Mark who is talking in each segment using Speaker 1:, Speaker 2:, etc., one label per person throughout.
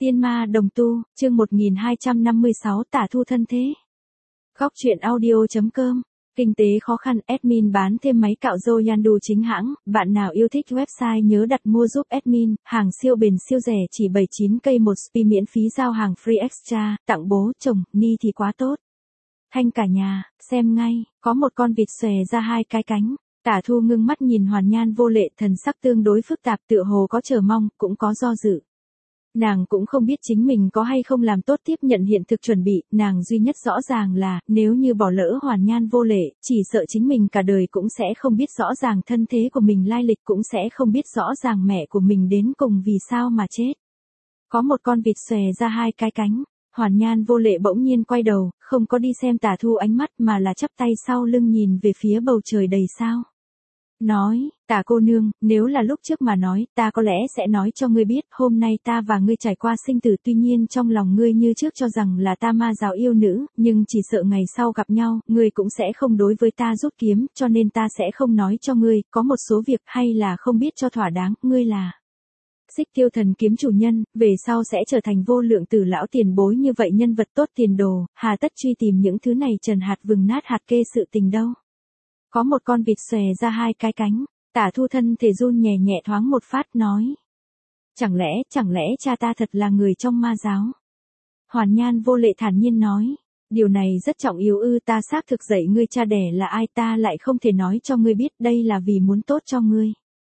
Speaker 1: Tiên ma đồng tu, chương 1256 tả thu thân thế. Góc truyện audio.com. Kinh tế khó khăn, admin bán thêm máy cạo râu Yandu chính hãng, bạn nào yêu thích website nhớ đặt mua giúp admin, hàng siêu bền siêu rẻ chỉ 79k một spi miễn phí giao hàng free extra, tặng bố, chồng, ni thì quá tốt. Thanh cả nhà, xem ngay, có một con vịt xòe ra hai cái cánh. Tả thu ngưng mắt nhìn Hoàn Nhan vô lệ, thần sắc tương đối phức tạp, tựa hồ có chờ mong, cũng có do dự. Nàng cũng không biết chính mình có hay không làm tốt tiếp nhận hiện thực chuẩn bị, nàng duy nhất rõ ràng là, nếu như bỏ lỡ Hoàn Nhan vô lệ, chỉ sợ chính mình cả đời cũng sẽ không biết rõ ràng thân thế của mình lai lịch, cũng sẽ không biết rõ ràng mẹ của mình đến cùng vì sao mà chết. Có một con vịt xòe ra hai cái cánh, Hoàn Nhan vô lệ bỗng nhiên quay đầu, không có đi xem Tả thu ánh mắt mà là chắp tay sau lưng nhìn về phía bầu trời đầy sao. Nói, Tả cô nương, nếu là lúc trước mà nói, ta có lẽ sẽ nói cho ngươi biết, hôm nay ta và ngươi trải qua sinh tử, tuy nhiên trong lòng ngươi như trước cho rằng là ta ma giáo yêu nữ, nhưng chỉ sợ ngày sau gặp nhau, ngươi cũng sẽ không đối với ta rút kiếm, cho nên ta sẽ không nói cho ngươi, có một số việc hay là không biết cho thỏa đáng, ngươi là Xích Tiêu Thần kiếm chủ nhân, về sau sẽ trở thành Vô Lượng Tử lão tiền bối như vậy nhân vật tốt tiền đồ, hà tất truy tìm những thứ này trần hạt vừng nát hạt kê sự tình đâu. Có một con vịt xòe ra hai cái cánh, Tả thu thân thể run nhẹ nhẹ thoáng một phát nói. Chẳng lẽ cha ta thật là người trong ma giáo? Hoàn Nhan vô lệ thản nhiên nói. Điều này rất trọng yếu ư, ta xác thực dạy ngươi cha đẻ là ai, ta lại không thể nói cho ngươi biết, đây là vì muốn tốt cho ngươi.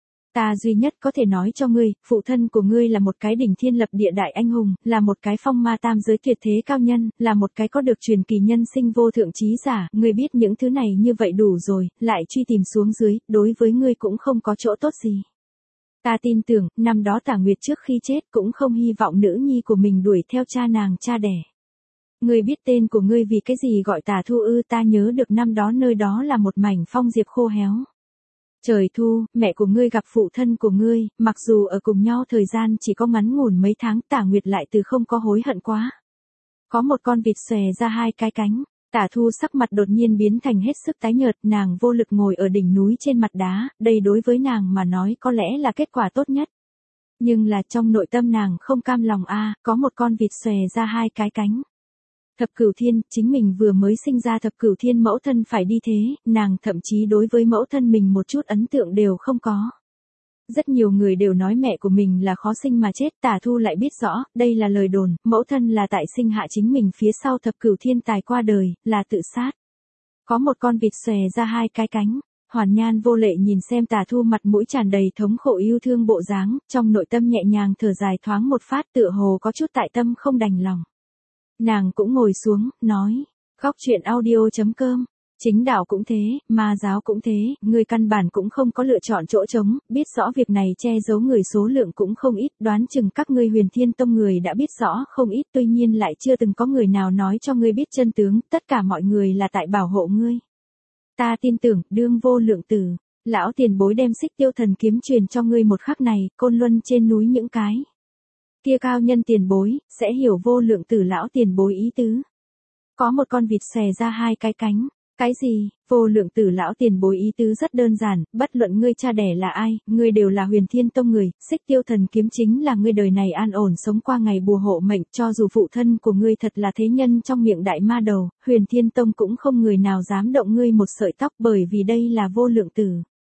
Speaker 1: Ta duy nhất có thể nói cho ngươi, phụ thân của ngươi là một cái đỉnh thiên lập địa đại anh hùng, là một cái phong ma tam giới tuyệt thế cao nhân, là một cái có được truyền kỳ nhân sinh vô thượng trí giả, ngươi biết những thứ này như vậy đủ rồi, lại truy tìm xuống dưới, đối với ngươi cũng không có chỗ tốt gì. Ta tin tưởng, năm đó Tả Nguyệt trước khi chết cũng không hy vọng nữ nhi của mình đuổi theo cha nàng cha đẻ. Ngươi biết tên của ngươi vì cái gì gọi Tả thu ư? Ta nhớ được năm đó nơi đó là một mảnh phong diệp khô héo. Trời thu, mẹ của ngươi gặp phụ thân của ngươi, mặc dù ở cùng nhau thời gian chỉ có ngắn ngủn mấy tháng, Tả Nguyệt lại từ không có hối hận quá. Có một con vịt xòe ra hai cái cánh, Tả thu sắc mặt đột nhiên biến thành hết sức tái nhợt, nàng vô lực ngồi ở đỉnh núi trên mặt đá, đây đối với nàng mà nói có lẽ là kết quả tốt nhất. Nhưng là trong nội tâm nàng không cam lòng có một con vịt xòe ra hai cái cánh. Thập Cửu Thiên, chính mình vừa mới sinh ra Thập Cửu Thiên mẫu thân phải đi thế, nàng thậm chí đối với mẫu thân mình một chút ấn tượng đều không có. Rất nhiều người đều nói mẹ của mình là khó sinh mà chết, Tả thu lại biết rõ, đây là lời đồn, mẫu thân là tại sinh hạ chính mình phía sau Thập Cửu Thiên tài qua đời, là tự sát. Có một con vịt xòe ra hai cái cánh, Hoàn Nhan vô lệ nhìn xem Tả thu mặt mũi tràn đầy thống khổ yêu thương bộ dáng, trong nội tâm nhẹ nhàng thở dài thoáng một phát, tựa hồ có chút tại tâm không đành lòng. Nàng cũng ngồi xuống, nói, góc truyện audio.com, chính đạo cũng thế, ma giáo cũng thế, người căn bản cũng không có lựa chọn chỗ trống, biết rõ việc này che giấu người số lượng cũng không ít, đoán chừng các ngươi Huyền Thiên Tông người đã biết rõ không ít, tuy nhiên lại chưa từng có người nào nói cho ngươi biết chân tướng, tất cả mọi người là tại bảo hộ ngươi. Ta tin tưởng, đương Vô Lượng Tử, lão tiền bối đem Xích Tiêu Thần kiếm truyền cho ngươi một khắc này, Côn Luân trên núi những cái kia cao nhân tiền bối, sẽ hiểu Vô Lượng Tử lão tiền bối ý tứ. Có một con vịt xòe ra hai cái cánh, cái gì? Vô Lượng Tử lão tiền bối ý tứ rất đơn giản, bất luận ngươi cha đẻ là ai, ngươi đều là Huyền Thiên Tông người, Xích Tiêu Thần kiếm chính là ngươi đời này an ổn sống qua ngày bùa hộ mệnh, cho dù phụ thân của ngươi thật là thế nhân trong miệng đại ma đầu, Huyền Thiên Tông cũng không người nào dám động ngươi một sợi tóc, bởi vì đây là Vô Lượng Tử.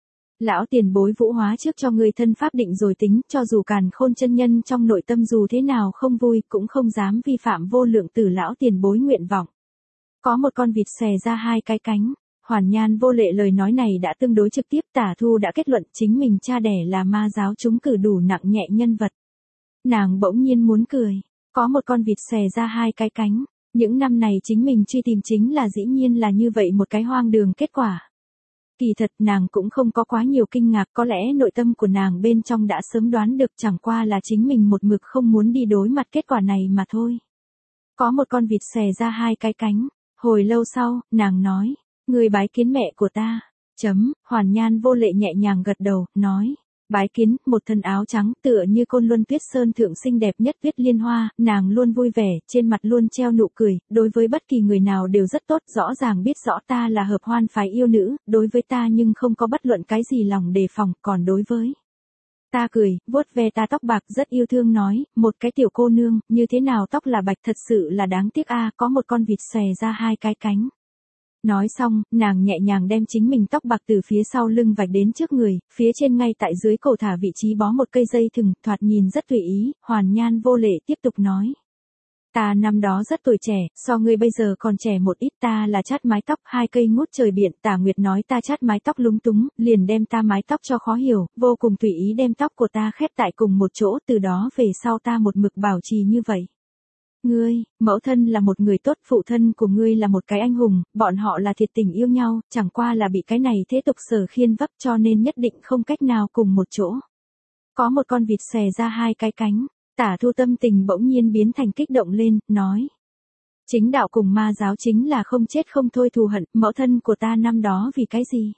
Speaker 1: Lão tiền bối vũ hóa trước cho ngươi thân pháp định rồi tính, cho dù Càn Khôn chân nhân trong nội tâm dù thế nào không vui, cũng không dám vi phạm Vô Lượng Tử lão tiền bối nguyện vọng. Có một con vịt xòe ra hai cái cánh, Hoàn Nhan vô lệ lời nói này đã tương đối trực tiếp, Tả thu đã kết luận chính mình cha đẻ là ma giáo trúng cử đủ nặng nhẹ nhân vật. Nàng bỗng nhiên muốn cười, có một con vịt xòe ra hai cái cánh, những năm này chính mình truy tìm chính là dĩ nhiên là như vậy một cái hoang đường kết quả. Kỳ thật nàng cũng không có quá nhiều kinh ngạc, có lẽ nội tâm của nàng bên trong đã sớm đoán được, chẳng qua là chính mình một mực không muốn đi đối mặt kết quả này mà thôi. Có một con vịt xòe ra hai cái cánh, hồi lâu sau, nàng nói, người bái kiến mẹ của ta. Hoàn Nhan vô lệ nhẹ nhàng gật đầu, nói, bái kiến, một thân áo trắng tựa như Côn Luân Tuyết Sơn thượng xinh đẹp nhất Tuyết Liên Hoa, nàng luôn vui vẻ, trên mặt luôn treo nụ cười, đối với bất kỳ người nào đều rất tốt, rõ ràng biết rõ ta là hợp hoan phái yêu nữ, đối với ta nhưng không có bất luận cái gì lòng đề phòng, còn đối với Ta cười, vuốt ve ta tóc bạc rất yêu thương nói, một cái tiểu cô nương, như thế nào tóc là bạch thật sự là đáng tiếc a, có một con vịt xòe ra hai cái cánh. Nói xong, nàng nhẹ nhàng đem chính mình tóc bạc từ phía sau lưng vạch đến trước người, phía trên ngay tại dưới cổ thả vị trí bó một cây dây thừng, thoạt nhìn rất tùy ý, Hoàn Nhan vô lệ tiếp tục nói. Ta năm đó rất tuổi trẻ, so ngươi bây giờ còn trẻ một ít, ta là chát mái tóc, hai cây ngút trời biển, Tả Nguyệt nói ta chát mái tóc lúng túng, liền đem ta mái tóc cho khó hiểu, vô cùng tùy ý đem tóc của ta khép tại cùng một chỗ, từ đó về sau ta một mực bảo trì như vậy. Ngươi, mẫu thân là một người tốt, phụ thân của ngươi là một cái anh hùng, bọn họ là thiệt tình yêu nhau, chẳng qua là bị cái này thế tục sở khiên vấp cho nên nhất định không cách nào cùng một chỗ. Có một con vịt xòe ra hai cái cánh. Tả Thu tâm tình bỗng nhiên biến thành kích động lên, nói. Chính đạo cùng ma giáo chính là không chết không thôi thù hận, mẫu thân của ta năm đó vì cái gì?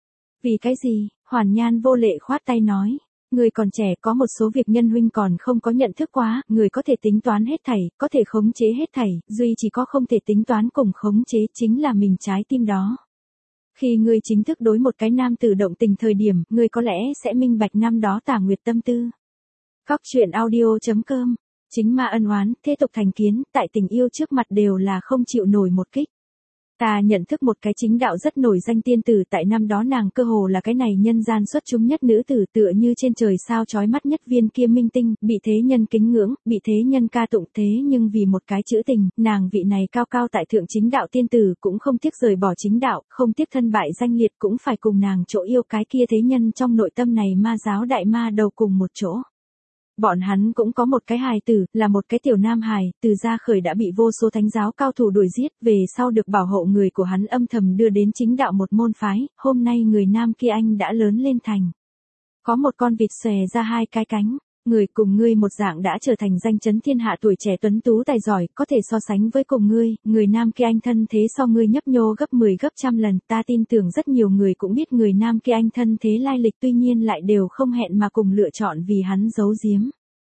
Speaker 1: Vì cái gì? Hoàn Nhan vô lệ khoát tay nói. Người còn trẻ có một số việc nhân huynh còn không có nhận thức quá, người có thể tính toán hết thảy, có thể khống chế hết thảy, duy chỉ có không thể tính toán cùng khống chế chính là mình trái tim đó. Khi ngươi chính thức đối một cái nam tử động tình thời điểm, ngươi có lẽ sẽ minh bạch năm đó Tả Nguyệt tâm tư. Góc truyện audio.com. Chính ma ân oán, thế tục thành kiến, tại tình yêu trước mặt đều là không chịu nổi một kích. Ta nhận thức một cái chính đạo rất nổi danh tiên tử, tại năm đó nàng cơ hồ là cái này nhân gian xuất chúng nhất nữ tử, tựa như trên trời sao chói mắt nhất viên kia minh tinh, bị thế nhân kính ngưỡng, bị thế nhân ca tụng, thế nhưng vì một cái chữ tình, nàng vị này cao cao tại thượng chính đạo tiên tử cũng không tiếc rời bỏ chính đạo, không tiếc thân bại danh liệt cũng phải cùng nàng chỗ yêu cái kia thế nhân trong nội tâm này ma giáo đại ma đầu cùng một chỗ. Bọn hắn cũng có một cái hài tử, là một cái tiểu nam hài, từ gia khởi đã bị vô số thánh giáo cao thủ đuổi giết, về sau được bảo hộ người của hắn âm thầm đưa đến chính đạo một môn phái, hôm nay người nam kia anh đã lớn lên thành. Có một con vịt xòe ra hai cái cánh, người cùng ngươi một dạng đã trở thành danh chấn thiên hạ, tuổi trẻ tuấn tú tài giỏi, có thể so sánh với cùng ngươi, người nam kia anh thân thế so ngươi nhấp nhô gấp 10 gấp trăm lần, ta tin tưởng rất nhiều người cũng biết người nam kia anh thân thế lai lịch, tuy nhiên lại đều không hẹn mà cùng lựa chọn vì hắn giấu giếm.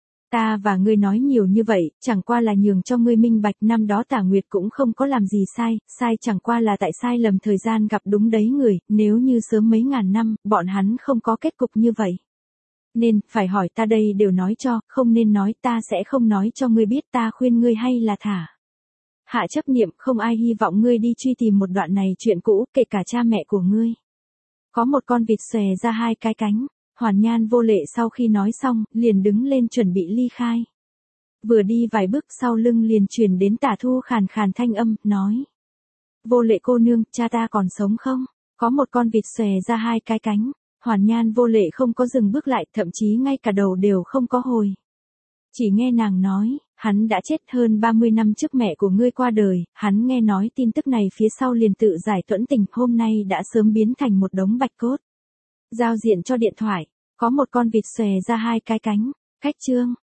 Speaker 1: Ta và ngươi nói nhiều như vậy, chẳng qua là nhường cho ngươi minh bạch, năm đó Tả Nguyệt cũng không có làm gì sai, sai chẳng qua là tại sai lầm thời gian gặp đúng đấy người, nếu như sớm mấy ngàn năm, bọn hắn không có kết cục như vậy. Nên, phải hỏi ta đây đều nói cho, không nên nói, ta sẽ không nói cho ngươi biết, ta khuyên ngươi hay là thả. Hạ chấp niệm, không ai hy vọng ngươi đi truy tìm một đoạn này chuyện cũ, kể cả cha mẹ của ngươi. Có một con vịt xòe ra hai cái cánh. Hoàn Nhan vô lệ sau khi nói xong, liền đứng lên chuẩn bị ly khai. Vừa đi vài bước sau lưng liền truyền đến Tả Thu khàn khàn thanh âm, nói. Vô lệ cô nương, cha ta còn sống không? Có một con vịt xòe ra hai cái cánh. Hoàn Nhan vô lệ không có dừng bước lại, thậm chí ngay cả đầu đều không có hồi. Chỉ nghe nàng nói, hắn đã chết hơn 30 năm trước mẹ của ngươi qua đời, hắn nghe nói tin tức này phía sau liền tự giải tuẫn tình, hôm nay đã sớm biến thành một đống bạch cốt. Giao diện cho điện thoại. Có một con vịt xòe ra hai cái cánh. Cách chương.